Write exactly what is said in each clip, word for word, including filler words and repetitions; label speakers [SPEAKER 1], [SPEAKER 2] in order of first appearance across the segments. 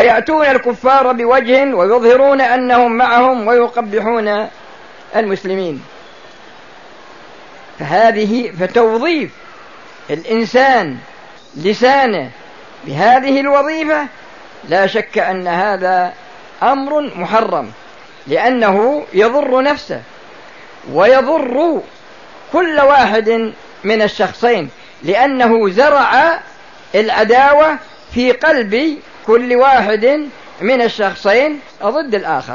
[SPEAKER 1] يأتون الكفار بوجه ويظهرون أنهم معهم ويقبحون المسلمين. فهذه فتوظيف الإنسان لسانه بهذه الوظيفة لا شك أن هذا أمر محرم، لأنه يضر نفسه ويضر كل واحد من الشخصين، لأنه زرع العداوة في قلب كل واحد من الشخصين ضد الآخر.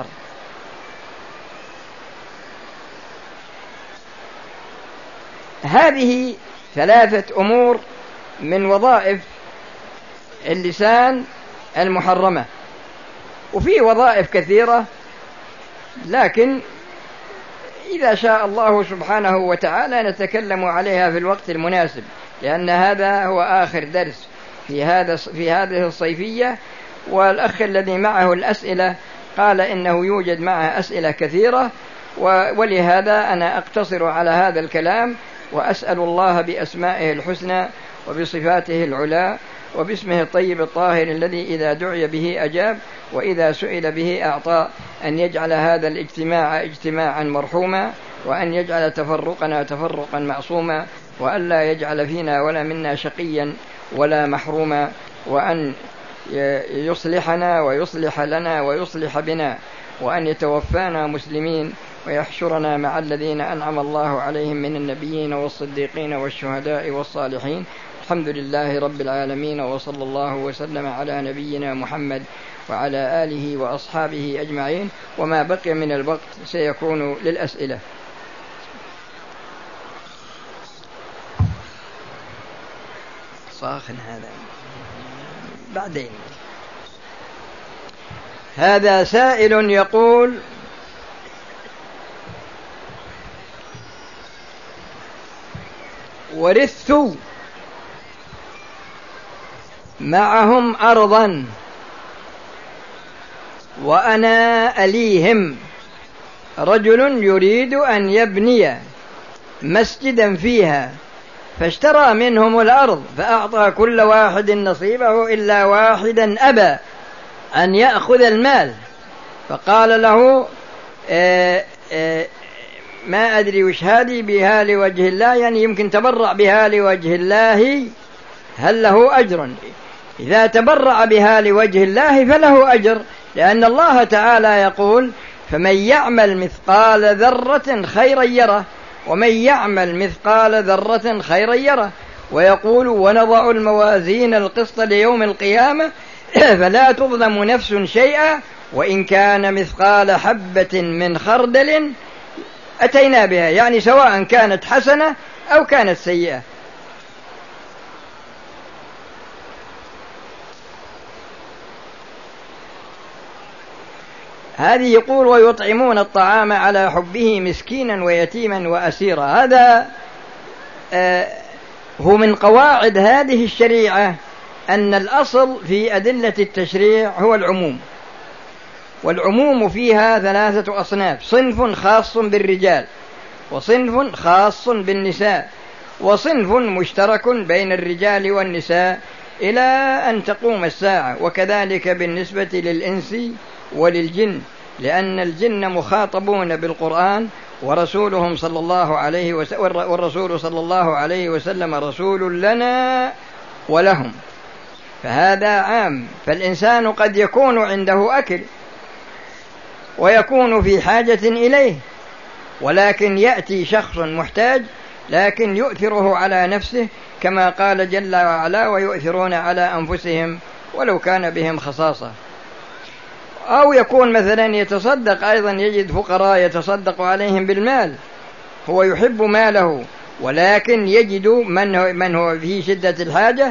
[SPEAKER 1] هذه ثلاثة أمور من وظائف اللسان المحرمة، وفي وظائف كثيرة، لكن إذا شاء الله سبحانه وتعالى نتكلم عليها في الوقت المناسب، لأن هذا هو آخر درس في هذا في هذه الصيفية. والأخ الذي معه الأسئلة قال إنه يوجد معه أسئلة كثيرة، ولهذا أنا أقتصر على هذا الكلام، وأسأل الله بأسمائه الحسنى وبصفاته العلى وباسمه الطيب الطاهر الذي إذا دعي به أجاب وإذا سئل به أعطى، أن يجعل هذا الاجتماع اجتماعا مرحوما، وأن يجعل تفرقنا تفرقا معصوما، وأن لا يجعل فينا ولا منا شقيا ولا محروما، وأن يصلحنا ويصلح لنا ويصلح بنا، وأن يتوفانا مسلمين ويحشرنا مع الذين أنعم الله عليهم من النبيين والصديقين والشهداء والصالحين. الحمد لله رب العالمين، وصلى الله وسلم على نبينا محمد وعلى آله وأصحابه أجمعين. وما بقي من الوقت سيكون للأسئلة. صاخن هذا بعدين. هذا سائل يقول: ورثت معهم أرضا وأنا أليهم رجل يريد أن يبني مسجدا فيها، فاشترى منهم الأرض فأعطى كل واحد نصيبه إلا واحدا أبى أن يأخذ المال، فقال له آآ آآ ما أدري وش هذه بها لوجه الله، يعني يمكن تبرع بها لوجه الله، هل له أجر؟ إذا تبرع بها لوجه الله فله أجر، لأن الله تعالى يقول: فمن يعمل مثقال ذرة خيرا يره ومن يعمل مثقال ذرة خيرا يره. ويقول: ونضع الموازين القسط ليوم القيامة فلا تظلم نفس شيئا وإن كان مثقال حبة من خردل أتينا بها، يعني سواء كانت حسنة أو كانت سيئة. هذه يقول: ويطعمون الطعام على حبه مسكينا ويتيما وأسيرا. هذا آه هو من قواعد هذه الشريعة، أن الأصل في أدلة التشريع هو العموم، والعموم فيها ثلاثة أصناف: صنف خاص بالرجال، وصنف خاص بالنساء، وصنف مشترك بين الرجال والنساء إلى أن تقوم الساعة. وكذلك بالنسبة للإنس وللجن، لأن الجن مخاطبون بالقرآن، ورسولهم صلى الله عليه وسلم والرسول صلى الله عليه وسلم رسول لنا ولهم، فهذا عام. فالإنسان قد يكون عنده أكل ويكون في حاجة إليه، ولكن يأتي شخص محتاج لكن يؤثره على نفسه، كما قال جل وعلا: ويؤثرون على أنفسهم ولو كان بهم خصاصة. أو يكون مثلا يتصدق أيضا، يجد فقراء يتصدق عليهم بالمال، هو يحب ماله ولكن يجد من هو في شدة الحاجة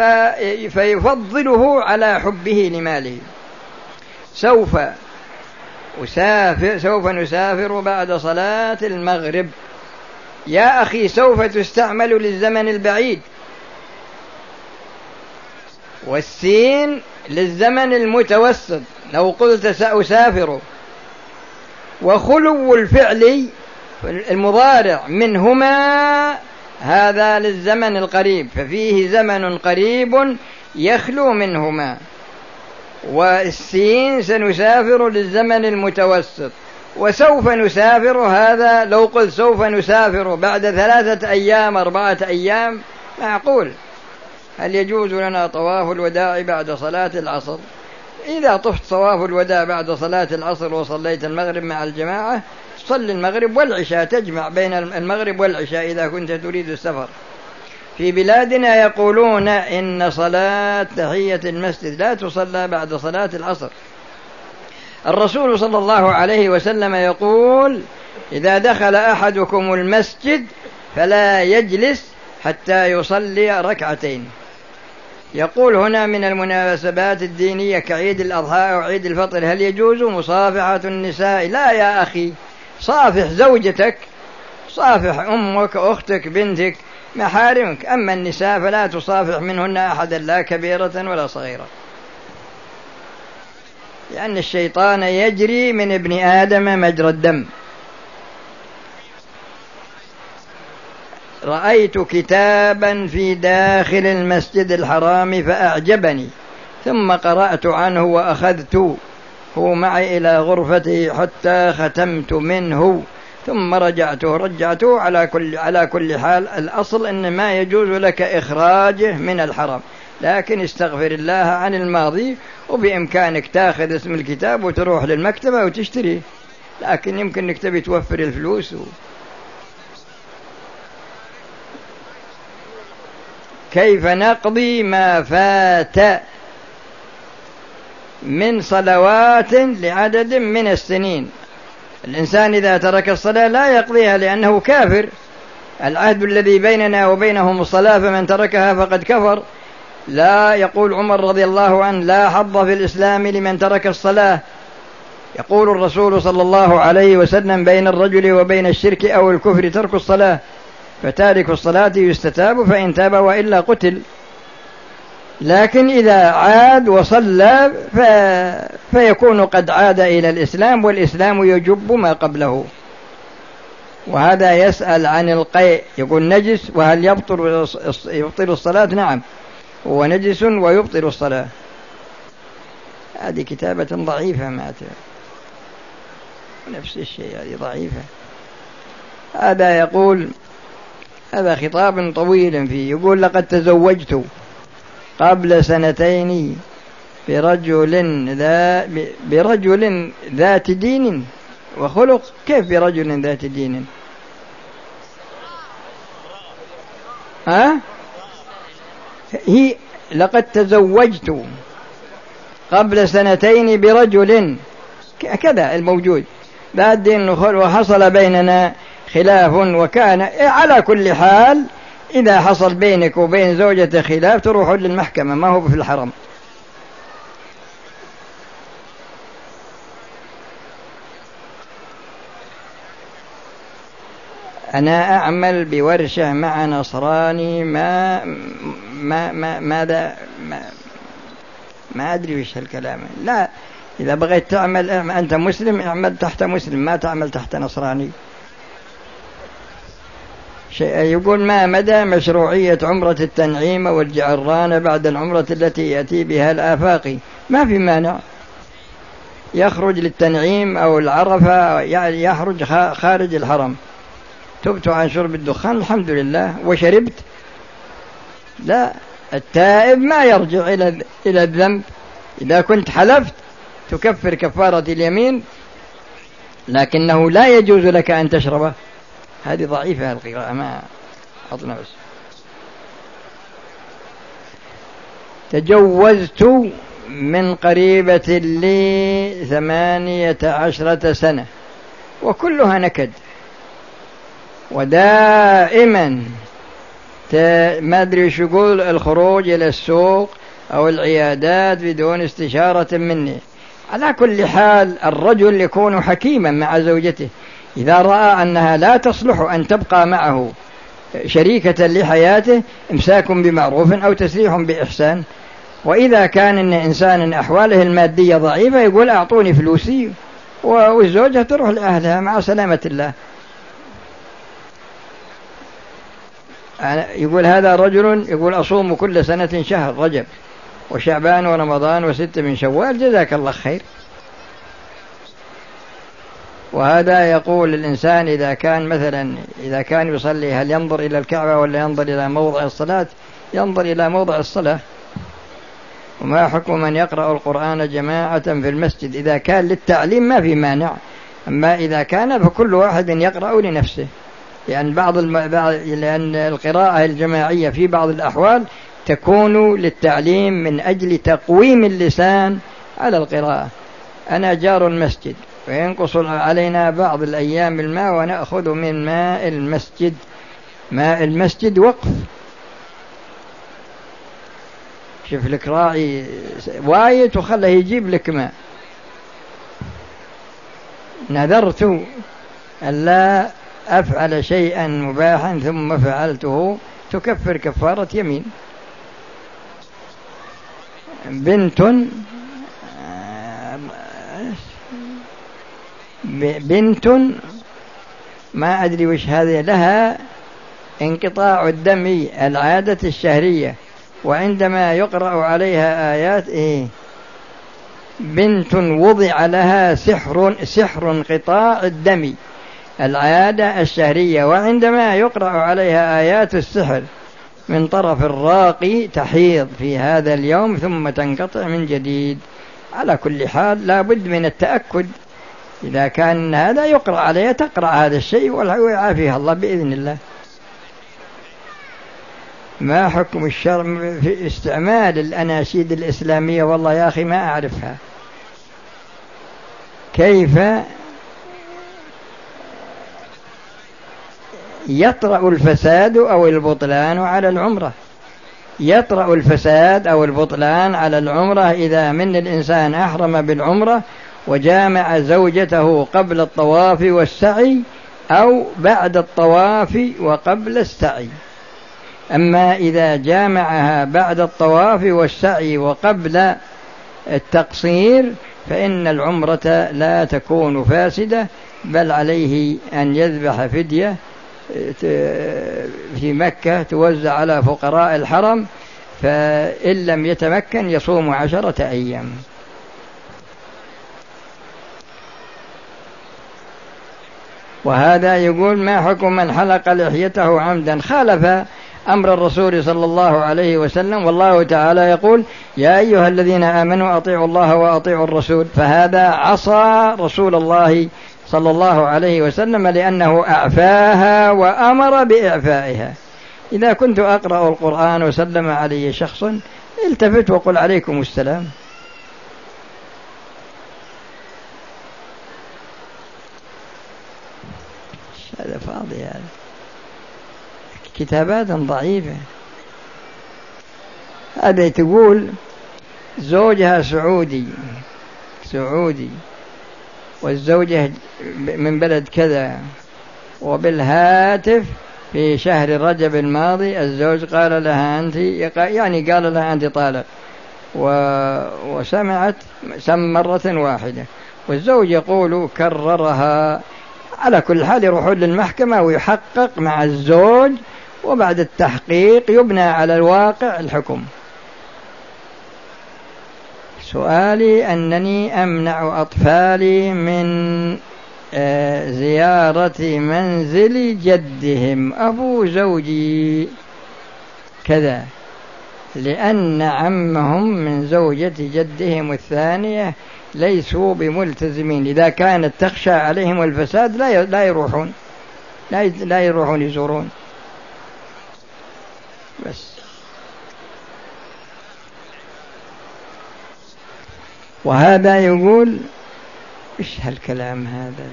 [SPEAKER 1] فيفضله على حبه لماله. سوف أسافر سوف نسافر بعد صلاة المغرب. يا أخي، سوف تستعمل للزمن البعيد، والسين للزمن المتوسط لو قلت سأسافر. وخلو الفعل المضارع منهما هذا للزمن القريب، ففيه زمن قريب يخلو منهما. والسين سنسافر للزمن المتوسط، وسوف نسافر هذا لو قلت سوف نسافر بعد ثلاثة أيام أربعة أيام معقول. هل يجوز لنا طواف الوداع بعد صلاة العصر؟ إذا طفت طواف الوداع بعد صلاة العصر وصليت المغرب مع الجماعة صل المغرب والعشاء، تجمع بين المغرب والعشاء إذا كنت تريد السفر. في بلادنا يقولون إن صلاة تحية المسجد لا تصلى بعد صلاة العصر. الرسول صلى الله عليه وسلم يقول: إذا دخل أحدكم المسجد فلا يجلس حتى يصلي ركعتين. يقول هنا من المناسبات الدينية كعيد الأضحى أو عيد الفطر هل يجوز مصافحة النساء؟ لا يا أخي، صافح زوجتك، صافح أمك أختك بنتك محارمك، أما النساء فلا تصافح منهن أحدا لا كبيرة ولا صغيرة، لأن الشيطان يجري من ابن آدم مجرى الدم. رأيت كتابا في داخل المسجد الحرام فأعجبني، ثم قرأت عنه وأخذته معي إلى غرفتي حتى ختمت منه، ثم رجعته رجعته على كل على كل حال الأصل أن ما يجوز لك إخراجه من الحرم، لكن استغفر الله عن الماضي، وبإمكانك تاخذ اسم الكتاب وتروح للمكتبة وتشتريه، لكن يمكن انك تبي توفر الفلوس و... كيف نقضي ما فات من صلوات لعدد من السنين؟ الإنسان إذا ترك الصلاة لا يقضيها لأنه كافر، العهد الذي بيننا وبينهم الصلاة فمن تركها فقد كفر. لا، يقول عمر رضي الله عنه: لا حظ في الإسلام لمن ترك الصلاة. يقول الرسول صلى الله عليه وسلم: بين الرجل وبين الشرك أو الكفر ترك الصلاة، فتارك الصلاة يستتاب فإن تاب وإلا قتل. لكن إذا عاد وصلى ف... فيكون قد عاد إلى الإسلام، والإسلام يجب ما قبله. وهذا يسأل عن القيء، يقول نجس وهل يبطل يبطل الصلاة؟ نعم، هو نجس ويبطل الصلاة. هذه كتابة ضعيفة، ما نفس الشيء، هذه ضعيفة. هذا يقول، هذا خطاب طويل فيه، يقول: لقد تزوجت قبل سنتين برجل ذا برجل ذات دين وخلق. كيف برجل ذات دين؟ ها؟ هي لقد تزوجت قبل سنتين برجل كذا الموجود بعد دين وحصل بيننا خلاف، وكان على كل حال إذا حصل بينك وبين زوجة خلاف تروح للمحكمة، ما هو في الحرم. أنا أعمل بورشة مع نصراني، ما ما ما ماذا ما, ما أدري وش الكلام. لا، إذا بغيت تعمل أنت مسلم اعمل تحت مسلم، ما تعمل تحت نصراني. يقول: ما مدى مشروعية عمرة التنعيم والجعرانة بعد العمرة التي يأتي بها الآفاقي؟ ما في مانع، يخرج للتنعيم أو العرفة، يعني يخرج خارج الحرم. تبت عن شرب الدخان الحمد لله وشربت. لا، التائب ما يرجع إلى إلى الذنب. إذا كنت حلفت تكفر كفارة اليمين، لكنه لا يجوز لك أن تشربه. هذه ضعيفة القراءة، ما أظن. بس تجوزت من قريبة لي ثمانية عشرة سنة وكلها نكد، ودائما ما أدري شو يقول الخروج إلى السوق أو العيادات بدون استشارة مني. على كل حال الرجل يكون حكيما مع زوجته، إذا رأى أنها لا تصلح أن تبقى معه شريكة لحياته إمساك بمعروف أو تسريح بإحسان. وإذا كان إن إنسان أحواله المادية ضعيفة يقول: أعطوني فلوسي، والزوجة تروح لأهلها مع سلامة الله. يقول: هذا رجل يقول: أصوم كل سنة شهر رجب وشعبان ورمضان وستة من شوال، جزاك الله خير. وهذا يقول الإنسان إذا كان مثلا إذا كان يصلي هل ينظر إلى الكعبة ولا ينظر إلى موضع الصلاة؟ ينظر إلى موضع الصلاة. وما حكم من يقرأ القرآن جماعة في المسجد؟ إذا كان للتعليم ما في مانع، أما إذا كان فكل واحد يقرأ لنفسه، لأن بعض الم... لأن القراءة الجماعية في بعض الأحوال تكون للتعليم من أجل تقويم اللسان على القراءة. أنا جار المسجد وينقص علينا بعض الأيام الماء ونأخذ من ماء المسجد، ماء المسجد وقف. شوف لك راعي وايت وخله يجيب لك ماء. نذرت ألا أفعل شيئا مباحا ثم فعلته تكفر كفارة يمين. بنت بنت ما أدري وش هذه، لها انقطاع الدم العادة الشهرية، وعندما يقرأ عليها آيات إيه بنت وضع لها سحر سحر انقطاع الدم العادة الشهرية، وعندما يقرأ عليها آيات السحر من طرف الراقي تحيض في هذا اليوم ثم تنقطع من جديد. على كل حال لا بد من التأكد، إذا كان هذا يقرأ عليها تقرأ هذا الشيء ويعافيها الله بإذن الله. ما حكم الشرع في استعمال الأناشيد الإسلامية؟ والله يا أخي ما أعرفها. كيف يطرأ الفساد أو البطلان على العمرة؟ يطرأ الفساد أو البطلان على العمرة إذا من الإنسان أحرم بالعمرة وجامع زوجته قبل الطواف والسعي أو بعد الطواف وقبل السعي. أما إذا جامعها بعد الطواف والسعي وقبل التقصير فإن العمرة لا تكون فاسدة، بل عليه أن يذبح فدية في مكة توزع على فقراء الحرم، فإن لم يتمكن يصوم عشرة أيام. وهذا يقول ما حكم من حلق لحيته عمدا؟ خالف أمر الرسول صلى الله عليه وسلم، والله تعالى يقول يا أيها الذين آمنوا أطيعوا الله وأطيعوا الرسول، فهذا عصى رسول الله صلى الله عليه وسلم لأنه أعفاها وأمر بإعفائها. إذا كنت أقرأ القرآن وسلم علي شخص التفت وقل عليكم السلام. هذا فاضي، هذا كتابات ضعيفة. هذا تقول زوجها سعودي سعودي والزوجة من بلد كذا، وبالهاتف في شهر رجب الماضي الزوج قال لها أنت، يعني قال لها أنت طالق، وسمعت سم مرة واحدة، والزوج يقول كررها. على كل حال يروحون للمحكمة ويحقق مع الزوج، وبعد التحقيق يبنى على الواقع الحكم. سؤالي أنني أمنع أطفالي من زيارة منزل جدهم أبو زوجي كذا، لأن عمهم من زوجة جدهم الثانية ليسوا بملتزمين. إذا كانت تخشى عليهم الفساد لا يروحون لا يروحون يزورون. بس. وهذا يقول إيش هالكلام هذا؟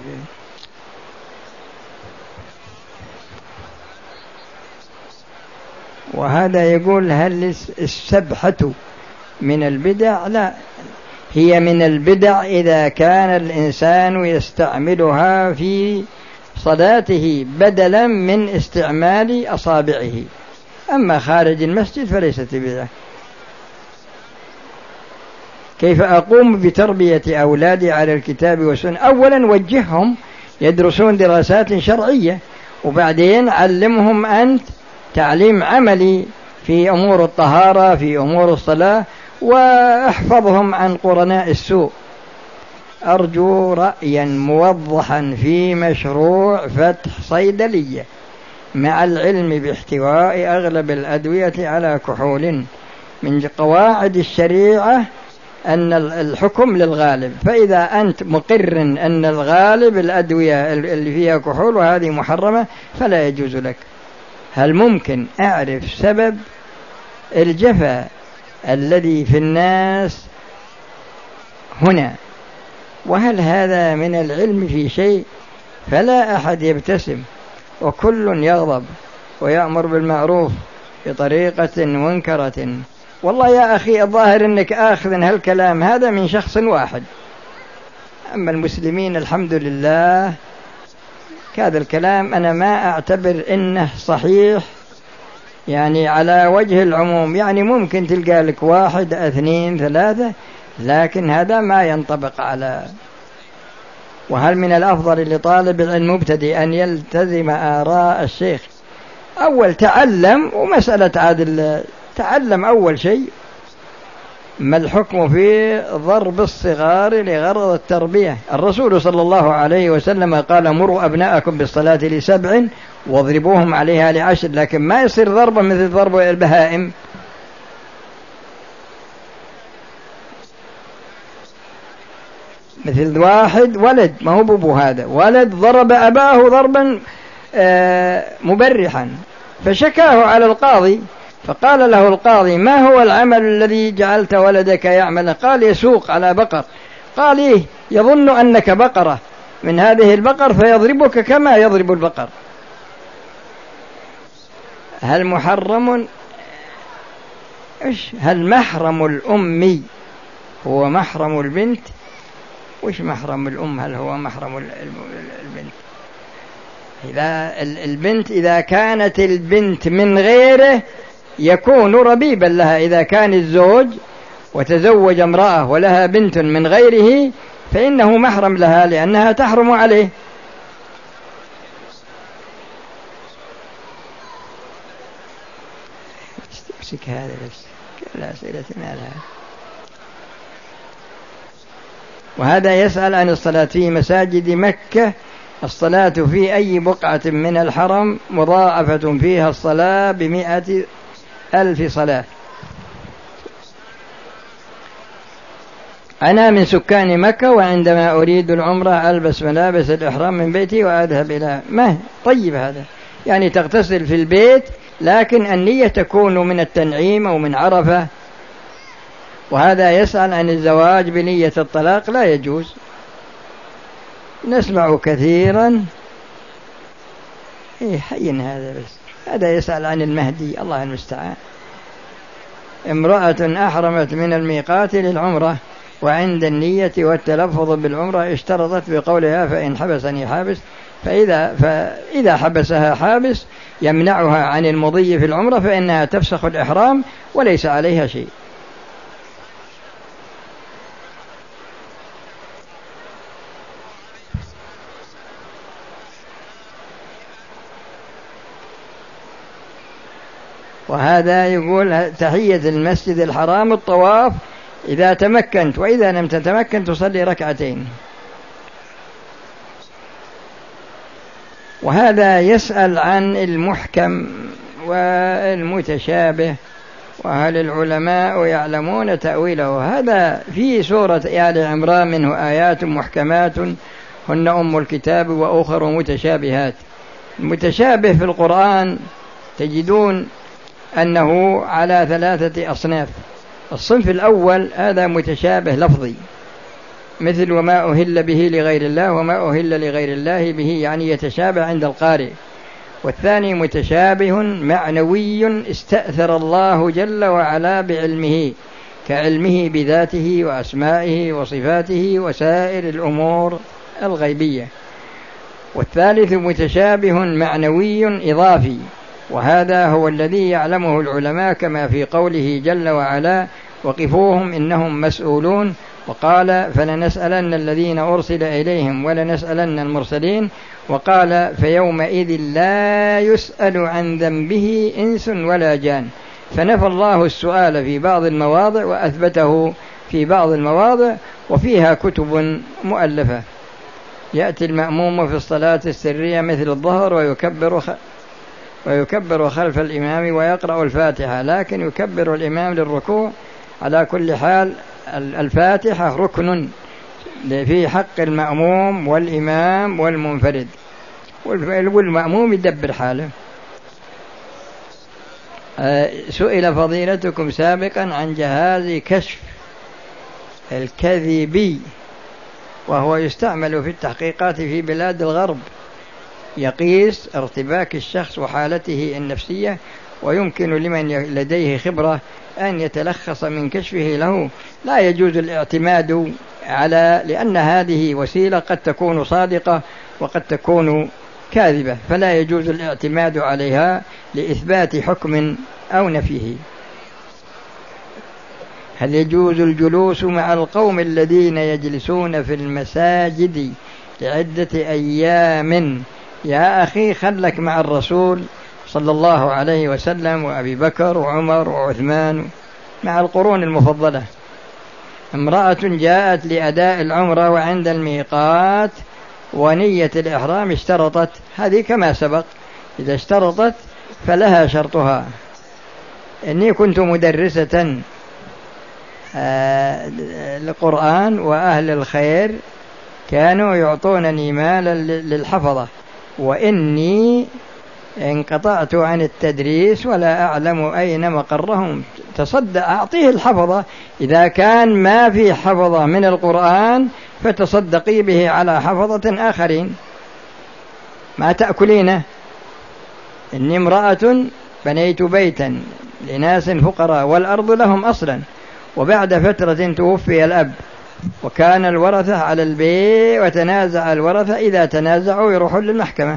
[SPEAKER 1] وهذا يقول هل السبحة من البدع؟ لا، هي من البدع إذا كان الإنسان يستعملها في صلاته بدلا من استعمال أصابعه، أما خارج المسجد فليست بدعة. كيف أقوم بتربية أولادي على الكتاب والسنة؟ أولا وجههم يدرسون دراسات شرعية، وبعدين علمهم أنت تعليم عملي في أمور الطهارة، في أمور الصلاة، واحفظهم عن قرناء السوء. أرجو رأيا موضحا في مشروع فتح صيدلية مع العلم باحتواء أغلب الأدوية على كحول. من قواعد الشريعة أن الحكم للغالب، فإذا أنت مقر أن الغالب الأدوية اللي فيها كحول وهذه محرمة فلا يجوز لك. هل ممكن أعرف سبب الجفا الذي في الناس هنا؟ وهل هذا من العلم في شيء؟ فلا أحد يبتسم وكل يغضب ويأمر بالمعروف بطريقة منكرة. والله يا أخي الظاهر أنك آخذ هالكلام هذا من شخص واحد، أما المسلمين الحمد لله هذا الكلام أنا ما أعتبر إنه صحيح يعني على وجه العموم. يعني ممكن تلقى لك واحد اثنين ثلاثة، لكن هذا ما ينطبق على. وهل من الأفضل لطالب العلم مبتدئ أن يلتزم آراء الشيخ؟ أول تعلم، ومسألة عادل تعلم أول شيء ما الحكم في ضرب الصغار لغرض التربية. الرسول صلى الله عليه وسلم قال مروا أبناءكم بالصلاة لسبع واضربوهم عليها لعشر، لكن ما يصير ضربة مثل ضرب البهائم. مثل واحد ولد، ما هو بابو، هذا ولد ضرب أباه ضربا مبرحا فشكاه على القاضي، فقال له القاضي ما هو العمل الذي جعلت ولدك يعمل؟ قال يسوق على بقر. قال إيه؟ يظن أنك بقرة من هذه البقر فيضربك كما يضرب البقر. هل محرم إيش؟ هل محرم الأم هو محرم البنت؟ وش محرم الأم؟ هل هو محرم البنت؟ إذا البنت إذا كانت البنت من غيره يكون ربيبا لها. إذا كان الزوج وتزوج امرأة ولها بنت من غيره فإنه محرم لها لأنها تحرم عليه. امسك هذا بس، لا أسئلة ما لها. وهذا يسأل عن الصلاة في مساجد مكة. الصلاة في أي بقعة من الحرم مضاعفة فيها الصلاة بمئة ألف صلاة. أنا من سكان مكة، وعندما أريد العمرة ألبس ملابس الإحرام من بيتي وأذهب إلى ما طيب هذا يعني تغتسل في البيت، لكن النية تكون من التنعيم أو من عرفة. وهذا يسأل عن الزواج بنية الطلاق، لا يجوز. نسمع كثيرا إيه حين هذا بس. هذا يسأل عن المهدي، الله المستعان. امرأة أحرمت من الميقات للعمرة وعند النية والتلفظ بالعمرة اشترطت بقولها فإن حبسني حابس، فإذا, فإذا حبسها حابس يمنعها عن المضي في العمرة فإنها تفسخ الإحرام وليس عليها شيء. وهذا يقول تحية المسجد الحرام الطواف إذا تمكنت، وإذا لم تتمكن تصلي ركعتين. وهذا يسأل عن المحكم والمتشابه، وهل العلماء يعلمون تأويله؟ هذا في سورة آل عمران منه آيات محكمات هن أم الكتاب وأخر متشابهات. المتشابه في القرآن تجدون أنه على ثلاثة أصناف. الصنف الأول هذا متشابه لفظي، مثل وما أهل به لغير الله وما أهل لغير الله به، يعني يتشابه عند القارئ. والثاني متشابه معنوي استأثر الله جل وعلا بعلمه، كعلمه بذاته وأسمائه وصفاته وسائر الأمور الغيبية. والثالث متشابه معنوي إضافي، وهذا هو الذي يعلمه العلماء كما في قوله جل وعلا وقفوهم إنهم مسؤولون، وقال فلنسألن الذين أرسل إليهم ولنسألن المرسلين، وقال فيومئذ لا يسأل عن ذنبه إنس ولا جان. فنفى الله السؤال في بعض المواضع وأثبته في بعض المواضع، وفيها كتب مؤلفة. يأتي المأموم في الصلاة السرية مثل الظهر ويكبر خ... ويكبر خلف الإمام ويقرأ الفاتحة، لكن يكبر الإمام للركوع. على كل حال الفاتحة ركن في حق المأموم والإمام والمنفرد، والمأموم يدبر حاله. سئل فضيلتكم سابقا عن جهاز كشف الكذبي، وهو يستعمل في التحقيقات في بلاد الغرب، يقيس ارتباك الشخص وحالته النفسية، ويمكن لمن لديه خبرة أن يتلخص من كشفه له. لا يجوز الاعتماد على، لأن هذه وسيلة قد تكون صادقة وقد تكون كاذبة، فلا يجوز الاعتماد عليها لإثبات حكم أو نفيه. هل يجوز الجلوس مع القوم الذين يجلسون في المساجد لعدة أيام؟ يا أخي خلك مع الرسول صلى الله عليه وسلم وأبي بكر وعمر وعثمان، مع القرون المفضلة. امرأة جاءت لأداء العمرة وعند الميقات ونية الإحرام اشترطت، هذه كما سبق، إذا اشترطت فلها شرطها. إني كنت مدرسة القرآن وأهل الخير كانوا يعطونني مالا للحفظة، وإني انقطعت عن التدريس ولا أعلم أين مقرهم، تصدق أعطيه الحفظة. إذا كان ما في حفظة من القرآن فتصدقي به على حفظة آخرين، ما تأكلينه. إني امرأة بنيت بيتا لناس فقراء والأرض لهم أصلا، وبعد فترة توفي الأب وكان الورثة على البيت، وتنازع الورثة، إذا تنازعوا يروحون للمحكمة.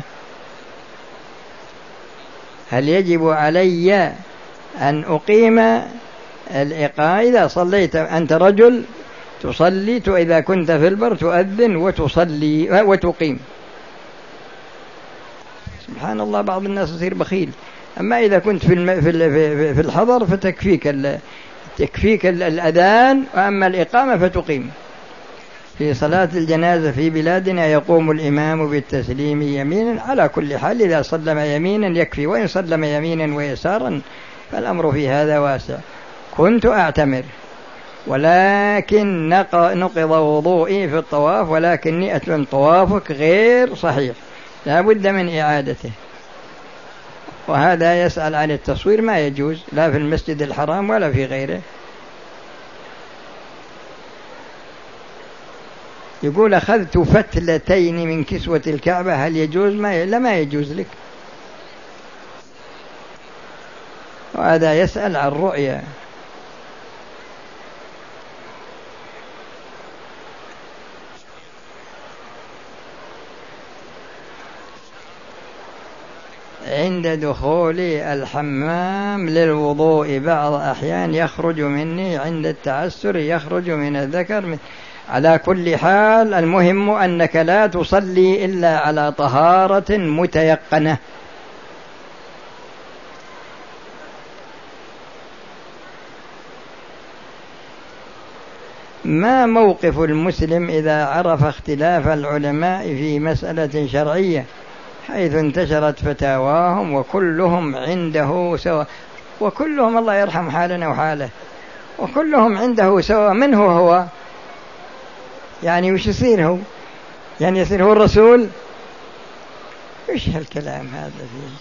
[SPEAKER 1] هل يجب علي أن أقيم الإقامة؟ إذا صليت أنت رجل تصلي، إذا كنت في البر تؤذن وتصلي وتقيم. سبحان الله، بعض الناس يصير بخيل. أما إذا كنت في في الحضر فتكفيك تكفيك الأذان، وأما الإقامة فتقيم. في صلاة الجنازة في بلادنا يقوم الإمام بالتسليم يمينا، على كل حال إذا سلم يمينا يكفي، وإن سلم يمينا ويسارا فالأمر في هذا واسع. كنت أعتمر ولكن نقض وضوئي في الطواف، ولكني أتمم طوافك غير صحيح، لا بد من إعادته. وهذا يسأل عن التصوير، ما يجوز لا في المسجد الحرام ولا في غيره. يقول أخذت فتلتين من كسوة الكعبة، هل يجوز؟ ما لا ما يجوز لك. وهذا يسأل عن رؤيا. عند دخولي الحمام للوضوء بعض أحيان يخرج مني، عند التعسر يخرج من الذكر من. على كل حال المهم أنك لا تصلي إلا على طهارة متيقنة. ما موقف المسلم إذا عرف اختلاف العلماء في مسألة شرعية، حيث انتشرت فتاواهم وكلهم عنده سواء، وكلهم الله يرحم حالنا وحاله، وكلهم عنده سواء؟ من هو هو؟ يعني وش يصير هو؟ يعني يصير هو الرسول؟ وش هالكلام هذا فيه؟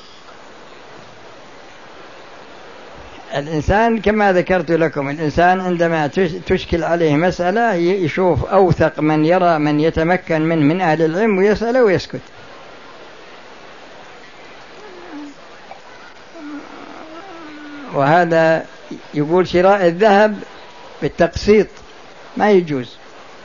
[SPEAKER 1] الإنسان كما ذكرت لكم، الإنسان عندما تشكل عليه مسألة يشوف أوثق من يرى من يتمكن من من أهل العلم ويسأله ويسكت. وهذا يقول شراء الذهب بالتقسيط ما يجوز.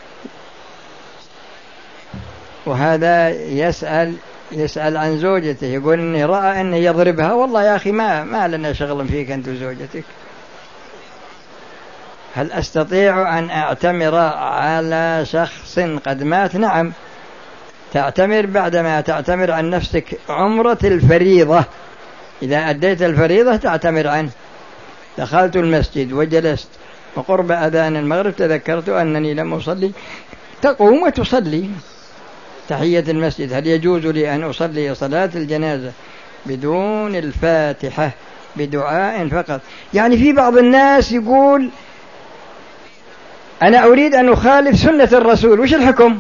[SPEAKER 1] وهذا يسأل يسأل عن زوجته، يقول إني رأى أنه يضربها. والله يا أخي ما ما لنا شغل فيك أنت وزوجتك. هل أستطيع أن أعتمر على شخص قد مات؟ نعم، تعتمر بعدما تعتمر عن نفسك عمرة الفريضة. إذا أديت الفريضة تعتمر عنه، دخلت المسجد وجلست وقرب أذان المغرب تذكرت أنني لم أصلي، تقوم وتصلي تحية المسجد. هل يجوز لي أن أصلي صلاة الجنازة بدون الفاتحة بدعاء فقط؟ يعني في بعض الناس يقول أنا أريد أن أخالف سنة الرسول، وش الحكم؟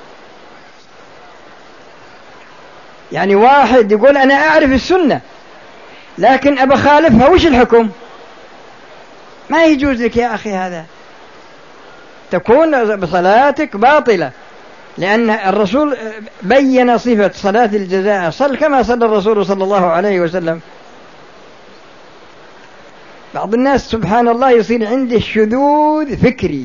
[SPEAKER 1] يعني واحد يقول أنا أعرف السنة لكن أبى أخالفها، وش الحكم؟ ما يجوز لك يا أخي، هذا تكون بصلاتك باطلة، لأن الرسول بين صفة صلاة الجزاء، صل كما صلى الرسول صلى الله عليه وسلم. بعض الناس سبحان الله يصير عنده شذوذ فكري.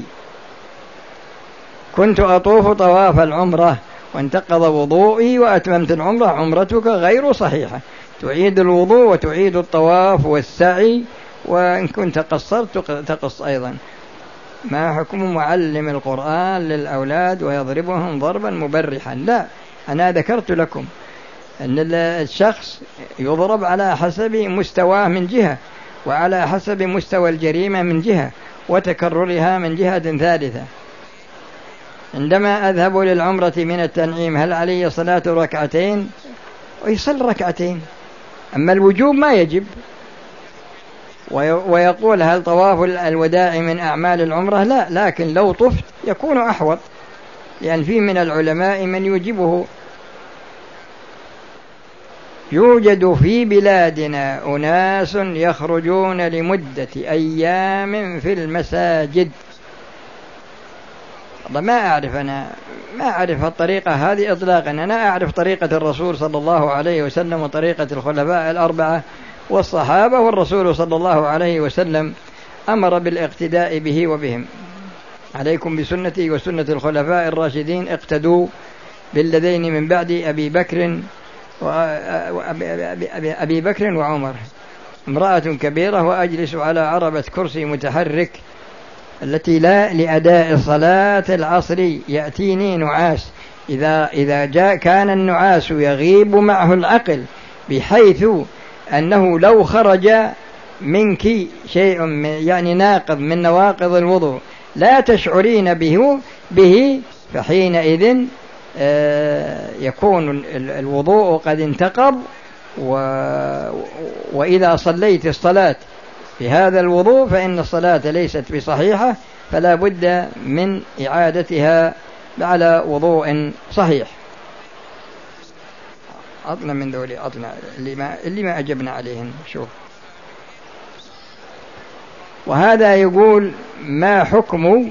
[SPEAKER 1] كنت أطوف طواف العمرة وانتقض وضوئي وأتممت العمرة، عمرتك غير صحيحة، تعيد الوضوء وتعيد الطواف والسعي، وإن كنت قصرت تقص أيضا. ما حكم معلم القرآن للأولاد ويضربهم ضربا مبرحا؟ لا، أنا ذكرت لكم أن الشخص يضرب على حسب مستواه من جهة، وعلى حسب مستوى الجريمة من جهة، وتكررها من جهة ثالثة. عندما أذهب للعمرة من التنعيم هل علي صلاة ركعتين؟ ويصل ركعتين، أما الوجوب ما يجب. ويقول هل طواف الوداع من أعمال العمرة؟ لا، لكن لو طفت يكون أحوط، لأن في من العلماء من يجبه. يوجد في بلادنا أناس يخرجون لمدة أيام في المساجد. ما أعرف أنا ما أعرف الطريقة هذه إطلاقا، أنا أعرف طريقة الرسول صلى الله عليه وسلم وطريقة الخلفاء الأربعة والصحابة، والرسول صلى الله عليه وسلم أمر بالاقتداء به وبهم. عليكم بسنتي وسنة الخلفاء الراشدين، اقتدوا بالذين من بعد أبي بكر وأبي بكر وعمر. امرأة كبيرة وأجلس على عربة كرسي متحرك التي لا لأداء صلاة العصر، يأتيني نعاس، إذا إذا جاء كان النعاس يغيب معه العقل بحيث أنه لو خرج منك شيء يعني ناقض من نواقض الوضوء لا تشعرين به به فحينئذ يكون الوضوء قد انتقض. وإذا صليت الصلاة بهذا الوضوء فإن الصلاة ليست بصحيحة، فلا بد من إعادتها على وضوء صحيح. أطلع من ذولي، أطلع اللي ما, اللي ما أجبنا عليهم. شوف، وهذا يقول ما حكم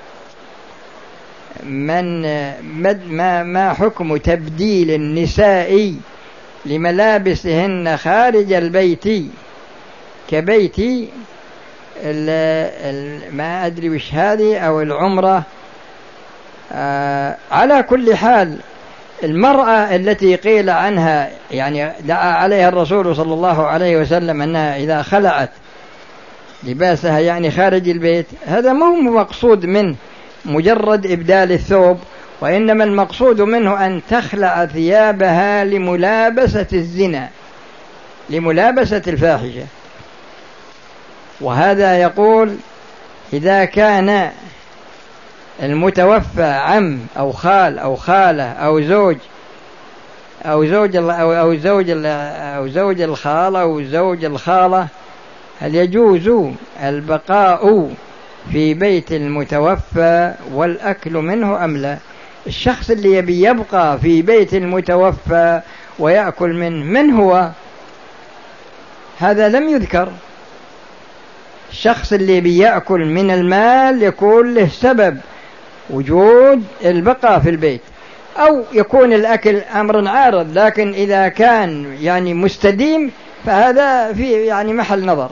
[SPEAKER 1] من ما ما حكم تبديل النساء لملابسهن خارج البيت كبيتي ال ال ما أدري وش هذه أو العمرة. آه على كل حال المرأة التي قيل عنها يعني دعا عليها الرسول صلى الله عليه وسلم أنها إذا خلعت لباسها يعني خارج البيت، هذا ما هو مقصود منه مجرد إبدال الثوب، وإنما المقصود منه أن تخلع ثيابها لملابسة الزنا، لملابسة الفاحشة. وهذا يقول إذا كان المتوفى عم أو خال أو خالة أو زوج أو زوج أو أو زوج أو زوج الخالة أو زوج الخالة، هل يجوز البقاء في بيت المتوفى والأكل منه أم لا؟ الشخص اللي يبي يبقى في بيت المتوفى ويأكل منه من هو؟ هذا لم يذكر. الشخص اللي بيأكل من المال يكون له سبب وجود البقاء في البيت، أو يكون الأكل أمر عارض، لكن إذا كان يعني مستديم فهذا في يعني محل نظر.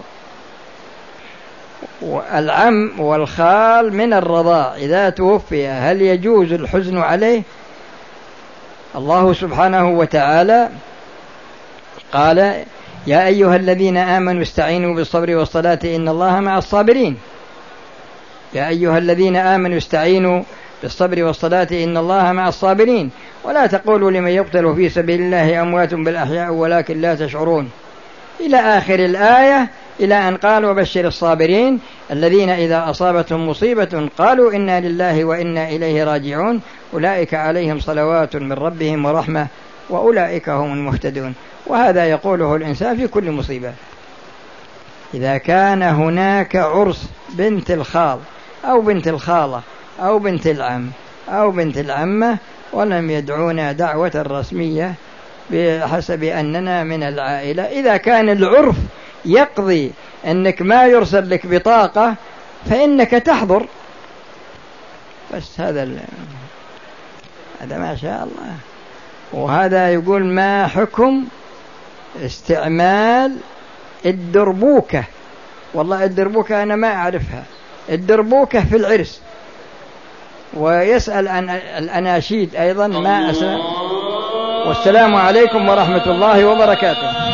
[SPEAKER 1] والعم والخال من الرضاع إذا توفي هل يجوز الحزن عليه؟ الله سبحانه وتعالى قال يا أيها الذين آمنوا استعينوا بالصبر والصلاة إن الله مع الصابرين. يا أيها الذين آمنوا استعينوا بالصبر والصلاة إن الله مع الصابرين، ولا تقولوا لمن يقتل في سبيل الله أموات بل أحياء ولكن لا تشعرون، إلى آخر الآية. إلى أن قال وبشر الصابرين الذين إذا أصابتهم مصيبة قالوا إنا لله وإنا إليه راجعون أولئك عليهم صلوات من ربهم ورحمة وأولئك هم المهتدون. وهذا يقوله الإنسان في كل مصيبة. إذا كان هناك عرس بنت الخال أو بنت الخالة أو بنت العم أو بنت العمة ولم يدعونا دعوة رسمية بحسب أننا من العائلة، إذا كان العرف يقضي أنك ما يرسل لك بطاقة فإنك تحضر بس. هذا ال... هذا ما شاء الله. وهذا يقول ما حكم استعمال الدربوكة؟ والله الدربوكة أنا ما أعرفها. الدربوكة في العرس. ويسأل عن الأناشيد أيضا ما أسأل. والسلام عليكم ورحمة الله وبركاته.